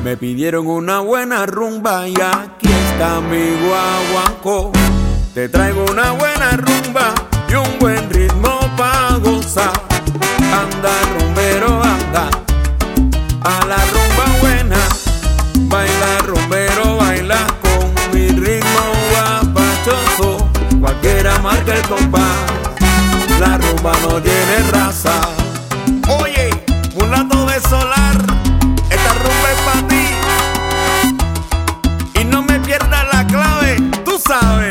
Me pidieron una buena rumba y aquí está mi guaguancó. Te traigo una buena rumba y un buen ritmo pa' gozar. Anda rumbero, anda a la rumba buena. Baila rumbero, baila con mi ritmo guapachoso. Cualquiera marca el compás, la rumba no tiene raza. Oye, mulato de solar, esta rumba es pa' ti. Y no me pierdas la clave, tú sabes.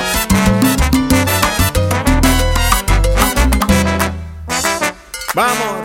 Vamos.